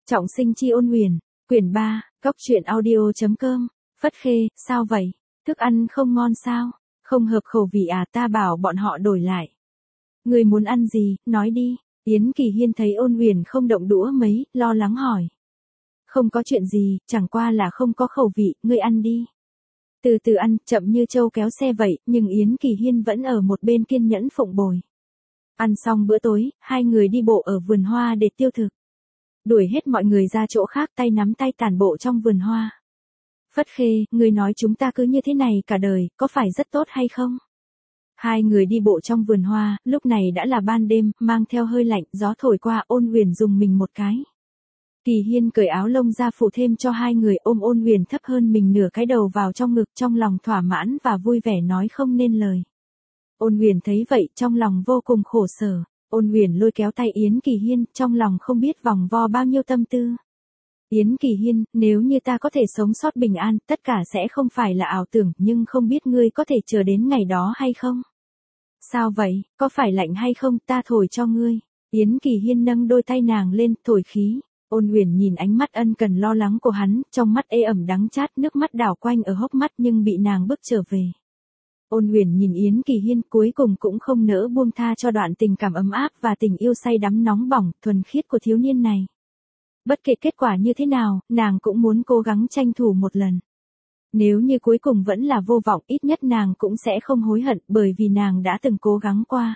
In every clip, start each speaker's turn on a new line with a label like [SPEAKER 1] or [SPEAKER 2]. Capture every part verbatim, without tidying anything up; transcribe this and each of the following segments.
[SPEAKER 1] Trọng sinh chi ôn huyền, quyển ba, góc truyện audio.com, Phất Khê, sao vậy? Thức ăn không ngon sao? Không hợp khẩu vị à, ta bảo bọn họ đổi lại. Người muốn ăn gì, nói đi. Yến Kỳ Hiên thấy ôn huyền không động đũa mấy, lo lắng hỏi. Không có chuyện gì, chẳng qua là không có khẩu vị, ngươi ăn đi. Từ từ ăn, chậm như trâu kéo xe vậy, nhưng Yến Kỳ Hiên vẫn ở một bên kiên nhẫn phụng bồi. Ăn xong bữa tối, hai người đi bộ ở vườn hoa để tiêu thực. Đuổi hết mọi người ra chỗ khác, tay nắm tay tản bộ trong vườn hoa. Phất Khê, ngươi nói chúng ta cứ như thế này cả đời, có phải rất tốt hay không? Hai người đi bộ trong vườn hoa, lúc này đã là ban đêm, mang theo hơi lạnh, gió thổi qua, ôn huyền dùng mình một cái. Kỳ Hiên cởi áo lông ra phủ thêm cho hai người, ôm ôn huyền thấp hơn mình nửa cái đầu vào trong ngực, trong lòng thỏa mãn và vui vẻ nói không nên lời. Ôn huyền thấy vậy, trong lòng vô cùng khổ sở. Ôn huyền lôi kéo tay Yến Kỳ Hiên, trong lòng không biết vòng vo bao nhiêu tâm tư. Yến Kỳ Hiên, nếu như ta có thể sống sót bình an, tất cả sẽ không phải là ảo tưởng, nhưng không biết ngươi có thể chờ đến ngày đó hay không? Sao vậy, có phải lạnh hay không, ta thổi cho ngươi. Yến Kỳ Hiên nâng đôi tay nàng lên, thổi khí. Ôn huyền nhìn ánh mắt ân cần lo lắng của hắn, trong mắt ê ẩm đắng chát, nước mắt đảo quanh ở hốc mắt nhưng bị nàng bức trở về. Ôn huyền nhìn Yến Kỳ Hiên, cuối cùng cũng không nỡ buông tha cho đoạn tình cảm ấm áp và tình yêu say đắm nóng bỏng, thuần khiết của thiếu niên này. Bất kể kết quả như thế nào, nàng cũng muốn cố gắng tranh thủ một lần. Nếu như cuối cùng vẫn là vô vọng, ít nhất nàng cũng sẽ không hối hận, bởi vì nàng đã từng cố gắng qua.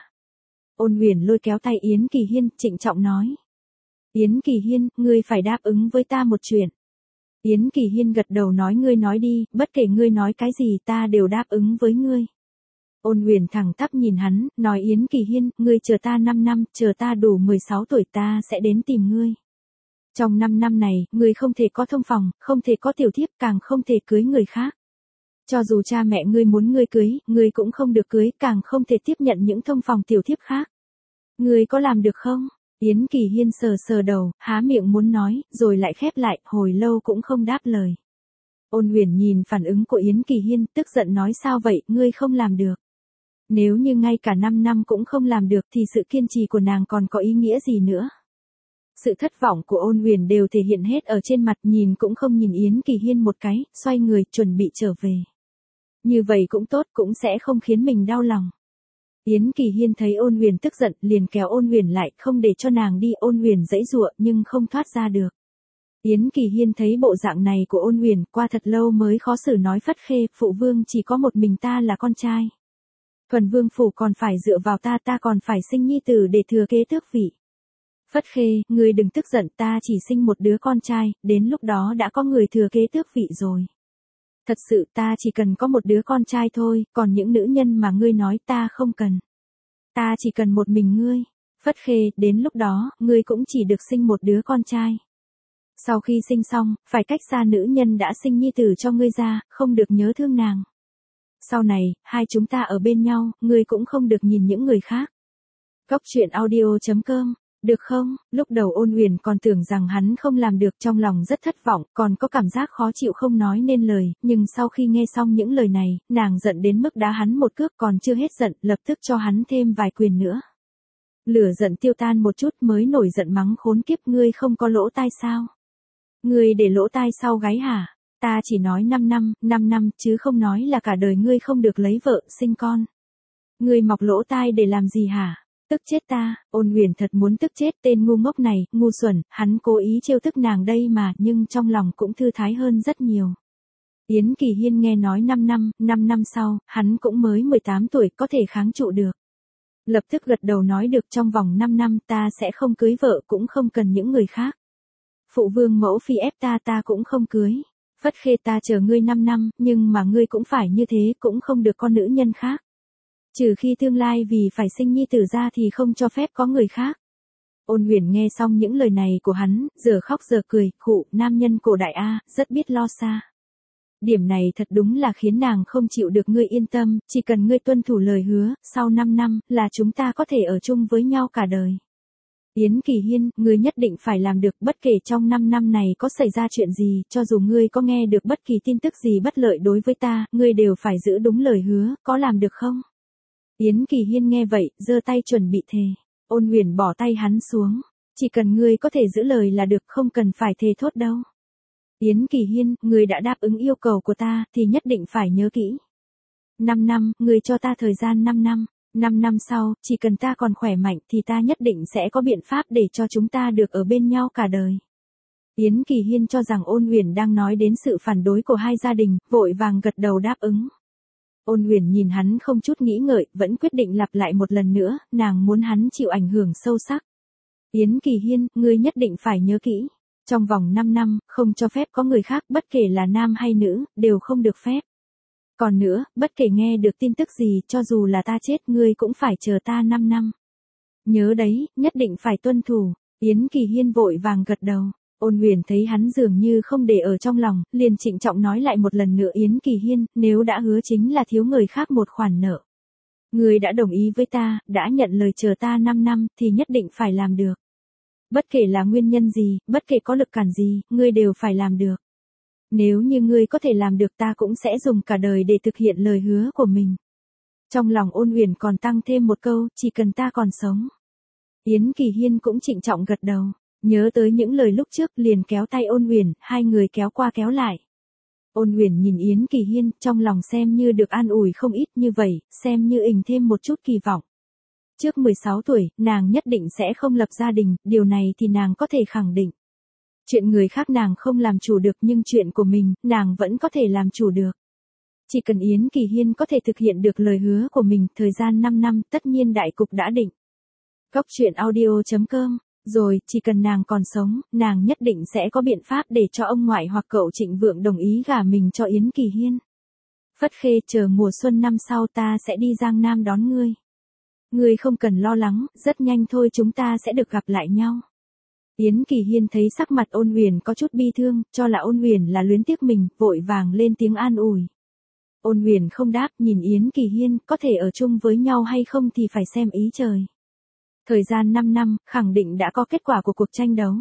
[SPEAKER 1] Ôn huyền lôi kéo tay Yến Kỳ Hiên, trịnh trọng nói. Yến Kỳ Hiên, ngươi phải đáp ứng với ta một chuyện. Yến Kỳ Hiên gật đầu nói ngươi nói đi, bất kể ngươi nói cái gì ta đều đáp ứng với ngươi. Ôn huyền thẳng tắp nhìn hắn, nói Yến Kỳ Hiên, ngươi chờ ta năm năm, chờ ta đủ mười sáu tuổi ta sẽ đến tìm ngươi. Trong năm năm này, ngươi không thể có thông phòng, không thể có tiểu thiếp, càng không thể cưới người khác. Cho dù cha mẹ ngươi muốn ngươi cưới, ngươi cũng không được cưới, càng không thể tiếp nhận những thông phòng tiểu thiếp khác. Ngươi có làm được không? Yến Kỳ Hiên sờ sờ đầu, há miệng muốn nói, rồi lại khép lại, hồi lâu cũng không đáp lời. Ôn huyền nhìn phản ứng của Yến Kỳ Hiên, tức giận nói sao vậy, ngươi không làm được. Nếu như ngay cả năm năm cũng không làm được thì sự kiên trì của nàng còn có ý nghĩa gì nữa. Sự thất vọng của ôn huyền đều thể hiện hết ở trên mặt, nhìn cũng không nhìn Yến Kỳ Hiên một cái, xoay người, chuẩn bị trở về. Như vậy cũng tốt, cũng sẽ không khiến mình đau lòng. Yến Kỳ Hiên thấy ôn huyền tức giận, liền kéo ôn huyền lại, không để cho nàng đi, ôn huyền giãy giụa nhưng không thoát ra được. Yến Kỳ Hiên thấy bộ dạng này của ôn huyền, qua thật lâu mới khó xử nói Phất Khê, phụ vương chỉ có một mình ta là con trai. Thuần vương phủ còn phải dựa vào ta, ta còn phải sinh nhi tử để thừa kế tước vị. Phất Khê, ngươi đừng tức giận, ta chỉ sinh một đứa con trai, đến lúc đó đã có người thừa kế tước vị rồi. Thật sự ta chỉ cần có một đứa con trai thôi, còn những nữ nhân mà ngươi nói ta không cần. Ta chỉ cần một mình ngươi. Phất Khê, đến lúc đó, ngươi cũng chỉ được sinh một đứa con trai. Sau khi sinh xong, phải cách xa nữ nhân đã sinh nhi tử cho ngươi ra, không được nhớ thương nàng. Sau này, hai chúng ta ở bên nhau, ngươi cũng không được nhìn những người khác. Góc truyện audio.com, được không? Lúc đầu ôn huyền còn tưởng rằng hắn không làm được, trong lòng rất thất vọng, còn có cảm giác khó chịu không nói nên lời, nhưng sau khi nghe xong những lời này, nàng giận đến mức đá hắn một cước, còn chưa hết giận, lập tức cho hắn thêm vài quyền nữa. Lửa giận tiêu tan một chút mới nổi giận mắng khốn kiếp, ngươi không có lỗ tai sao? Ngươi để lỗ tai sau gáy hả? Ta chỉ nói năm năm, năm năm, chứ không nói là cả đời ngươi không được lấy vợ, sinh con. Ngươi mọc lỗ tai để làm gì hả? Tức chết ta, ôn huyền thật muốn tức chết tên ngu ngốc này, ngu xuẩn, hắn cố ý trêu tức nàng đây mà, nhưng trong lòng cũng thư thái hơn rất nhiều. Yến Kỳ Hiên nghe nói năm năm, năm năm sau, hắn cũng mới mười tám tuổi, có thể kháng trụ được. Lập tức gật đầu nói được, trong vòng năm năm ta sẽ không cưới vợ, cũng không cần những người khác. Phụ vương mẫu phi ép ta, ta cũng không cưới. Phất Khê, ta chờ ngươi năm năm, nhưng mà ngươi cũng phải như thế, cũng không được con nữ nhân khác. Trừ khi tương lai vì phải sinh nhi tử ra thì không cho phép có người khác. Ôn huyền nghe xong những lời này của hắn, giờ khóc giờ cười, khụ, nam nhân cổ đại A, rất biết lo xa. Điểm này thật đúng là khiến nàng không chịu được, ngươi yên tâm, chỉ cần ngươi tuân thủ lời hứa, sau năm năm, là chúng ta có thể ở chung với nhau cả đời. Yến Kỳ Hiên, ngươi nhất định phải làm được, bất kể trong năm năm này có xảy ra chuyện gì, cho dù ngươi có nghe được bất kỳ tin tức gì bất lợi đối với ta, ngươi đều phải giữ đúng lời hứa, có làm được không? Yến Kỳ Hiên nghe vậy, giơ tay chuẩn bị thề. Ôn huyền bỏ tay hắn xuống. Chỉ cần ngươi có thể giữ lời là được, không cần phải thề thốt đâu. Yến Kỳ Hiên, ngươi đã đáp ứng yêu cầu của ta, thì nhất định phải nhớ kỹ. năm năm, ngươi cho ta thời gian năm năm. năm năm sau, chỉ cần ta còn khỏe mạnh thì ta nhất định sẽ có biện pháp để cho chúng ta được ở bên nhau cả đời. Yến Kỳ Hiên cho rằng Ôn Uyển đang nói đến sự phản đối của hai gia đình, vội vàng gật đầu đáp ứng. Ôn Uyển nhìn hắn không chút nghĩ ngợi, vẫn quyết định lặp lại một lần nữa, nàng muốn hắn chịu ảnh hưởng sâu sắc. Yến Kỳ Hiên, ngươi nhất định phải nhớ kỹ. Trong vòng năm năm, không cho phép có người khác, bất kể là nam hay nữ, đều không được phép. Còn nữa, bất kể nghe được tin tức gì, cho dù là ta chết, ngươi cũng phải chờ ta năm năm. Nhớ đấy, nhất định phải tuân thủ. Yến Kỳ Hiên vội vàng gật đầu. Ôn Uyển thấy hắn dường như không để ở trong lòng, liền trịnh trọng nói lại một lần nữa, Yến Kỳ Hiên, nếu đã hứa chính là thiếu người khác một khoản nợ. Ngươi đã đồng ý với ta, đã nhận lời chờ ta năm năm, thì nhất định phải làm được. Bất kể là nguyên nhân gì, bất kể có lực cản gì, ngươi đều phải làm được. Nếu như ngươi có thể làm được, ta cũng sẽ dùng cả đời để thực hiện lời hứa của mình. Trong lòng Ôn Uyển còn tăng thêm một câu, chỉ cần ta còn sống. Yến Kỳ Hiên cũng trịnh trọng gật đầu, nhớ tới những lời lúc trước, liền kéo tay Ôn Uyển, hai người kéo qua kéo lại. Ôn Uyển nhìn Yến Kỳ Hiên, trong lòng xem như được an ủi không ít, như vậy, xem như ình thêm một chút kỳ vọng. Trước mười sáu tuổi, nàng nhất định sẽ không lập gia đình, điều này thì nàng có thể khẳng định. Chuyện người khác nàng không làm chủ được, nhưng chuyện của mình, nàng vẫn có thể làm chủ được. Chỉ cần Yến Kỳ Hiên có thể thực hiện được lời hứa của mình, thời gian năm năm, tất nhiên đại cục đã định. Góc truyện audio chấm com. Rồi, chỉ cần nàng còn sống, nàng nhất định sẽ có biện pháp để cho ông ngoại hoặc cậu Trịnh Vượng đồng ý gả mình cho Yến Kỳ Hiên. Phất Khê, chờ mùa xuân năm sau ta sẽ đi Giang Nam đón ngươi. Ngươi không cần lo lắng, rất nhanh thôi chúng ta sẽ được gặp lại nhau. Yến Kỳ Hiên thấy sắc mặt Ôn Uyển có chút bi thương, cho là Ôn Uyển là luyến tiếc mình, vội vàng lên tiếng an ủi. Ôn Uyển không đáp, nhìn Yến Kỳ Hiên, có thể ở chung với nhau hay không thì phải xem ý trời. Thời gian năm năm, khẳng định đã có kết quả của cuộc tranh đấu.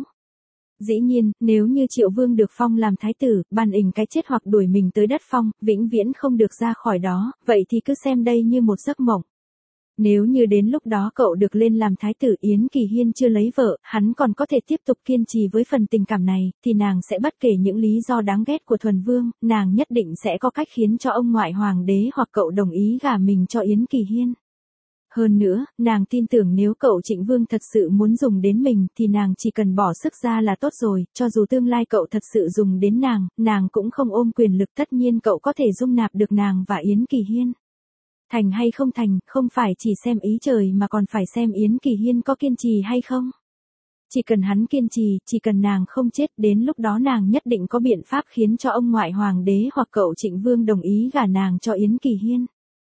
[SPEAKER 1] Dĩ nhiên, nếu như Triệu Vương được phong làm thái tử, ban ình cái chết hoặc đuổi mình tới đất phong, vĩnh viễn không được ra khỏi đó, vậy thì cứ xem đây như một giấc mộng. Nếu như đến lúc đó cậu được lên làm thái tử, Yến Kỳ Hiên chưa lấy vợ, hắn còn có thể tiếp tục kiên trì với phần tình cảm này, thì nàng sẽ bất kể những lý do đáng ghét của Thuần Vương, nàng nhất định sẽ có cách khiến cho ông ngoại hoàng đế hoặc cậu đồng ý gả mình cho Yến Kỳ Hiên. Hơn nữa, nàng tin tưởng nếu cậu Trịnh Vương thật sự muốn dùng đến mình, thì nàng chỉ cần bỏ sức ra là tốt rồi, cho dù tương lai cậu thật sự dùng đến nàng, nàng cũng không ôm quyền lực, tất nhiên cậu có thể dung nạp được nàng và Yến Kỳ Hiên. Thành hay không thành, không phải chỉ xem ý trời mà còn phải xem Yến Kỳ Hiên có kiên trì hay không. Chỉ cần hắn kiên trì, chỉ cần nàng không chết, đến lúc đó nàng nhất định có biện pháp khiến cho ông ngoại hoàng đế hoặc cậu Trịnh Vương đồng ý gả nàng cho Yến Kỳ Hiên.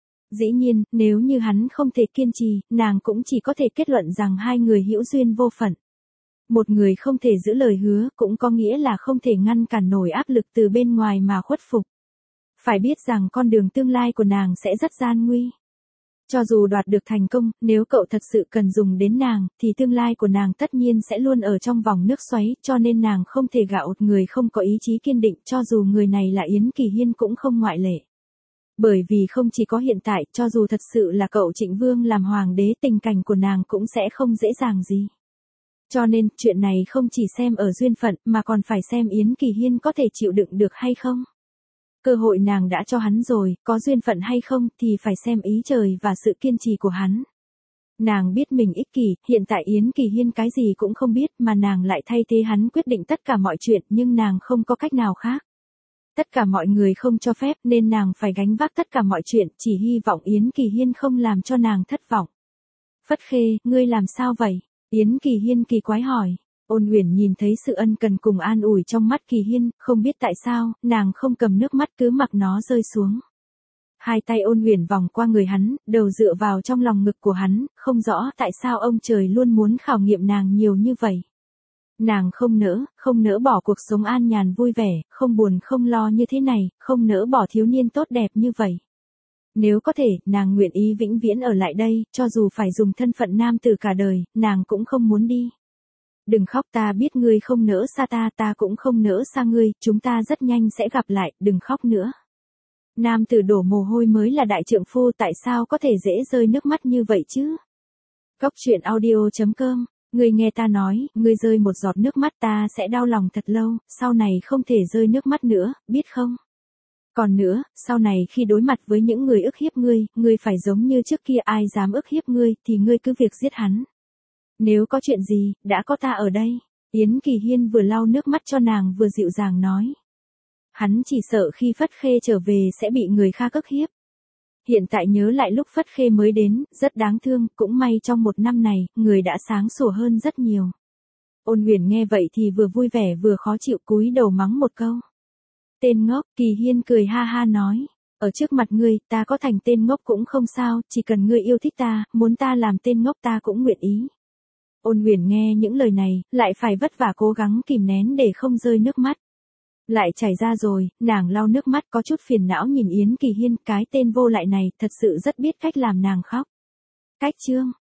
[SPEAKER 1] Dĩ nhiên, nếu như hắn không thể kiên trì, nàng cũng chỉ có thể kết luận rằng hai người hữu duyên vô phận. Một người không thể giữ lời hứa, cũng có nghĩa là không thể ngăn cản nổi áp lực từ bên ngoài mà khuất phục. Phải biết rằng con đường tương lai của nàng sẽ rất gian nguy. Cho dù đoạt được thành công, nếu cậu thật sự cần dùng đến nàng, thì tương lai của nàng tất nhiên sẽ luôn ở trong vòng nước xoáy, cho nên nàng không thể gả một người không có ý chí kiên định, cho dù người này là Yến Kỳ Hiên cũng không ngoại lệ. Bởi vì không chỉ có hiện tại, cho dù thật sự là cậu Trịnh Vương làm hoàng đế, tình cảnh của nàng cũng sẽ không dễ dàng gì. Cho nên, chuyện này không chỉ xem ở duyên phận, mà còn phải xem Yến Kỳ Hiên có thể chịu đựng được hay không. Cơ hội nàng đã cho hắn rồi, có duyên phận hay không, thì phải xem ý trời và sự kiên trì của hắn. Nàng biết mình ích kỷ, hiện tại Yến Kỳ Hiên cái gì cũng không biết, mà nàng lại thay thế hắn quyết định tất cả mọi chuyện, nhưng nàng không có cách nào khác. Tất cả mọi người không cho phép, nên nàng phải gánh vác tất cả mọi chuyện, chỉ hy vọng Yến Kỳ Hiên không làm cho nàng thất vọng. Phất Khê, ngươi làm sao vậy? Yến Kỳ Hiên kỳ quái hỏi. Ôn Uyển nhìn thấy sự ân cần cùng an ủi trong mắt Kỳ Hiên, không biết tại sao, nàng không cầm nước mắt cứ mặc nó rơi xuống. Hai tay Ôn Uyển vòng qua người hắn, đầu dựa vào trong lòng ngực của hắn, không rõ tại sao ông trời luôn muốn khảo nghiệm nàng nhiều như vậy. Nàng không nỡ, không nỡ bỏ cuộc sống an nhàn vui vẻ, không buồn không lo như thế này, không nỡ bỏ thiếu niên tốt đẹp như vậy. Nếu có thể, nàng nguyện ý vĩnh viễn ở lại đây, cho dù phải dùng thân phận nam tử cả đời, nàng cũng không muốn đi. Đừng khóc, ta biết ngươi không nỡ xa ta, ta cũng không nỡ xa ngươi, chúng ta rất nhanh sẽ gặp lại, đừng khóc nữa. Nam tử đổ mồ hôi mới là đại trượng phu, tại sao có thể dễ rơi nước mắt như vậy chứ? Góc truyện audio chấm com Ngươi nghe ta nói, ngươi rơi một giọt nước mắt ta sẽ đau lòng thật lâu, sau này không thể rơi nước mắt nữa, biết không? Còn nữa, sau này khi đối mặt với những người ức hiếp ngươi, ngươi phải giống như trước kia ai dám ức hiếp ngươi thì ngươi cứ việc giết hắn. Nếu có chuyện gì, đã có ta ở đây. Yến Kỳ Hiên vừa lau nước mắt cho nàng vừa dịu dàng nói. Hắn chỉ sợ khi Phất Khê trở về sẽ bị người khác ức hiếp. Hiện tại nhớ lại lúc Phất Khê mới đến, rất đáng thương, cũng may trong một năm này, người đã sáng sủa hơn rất nhiều. Ôn Huyền nghe vậy thì vừa vui vẻ vừa khó chịu cúi đầu mắng một câu. Tên ngốc, Kỳ Hiên cười ha ha nói. Ở trước mặt ngươi, ta có thành tên ngốc cũng không sao, chỉ cần ngươi yêu thích ta, muốn ta làm tên ngốc ta cũng nguyện ý. Ôn Huyền nghe những lời này, lại phải vất vả cố gắng kìm nén để không rơi nước mắt. Lại chảy ra rồi, nàng lau nước mắt có chút phiền não nhìn Yến Kỳ Hiên, cái tên vô lại này thật sự rất biết cách làm nàng khóc. Cách chương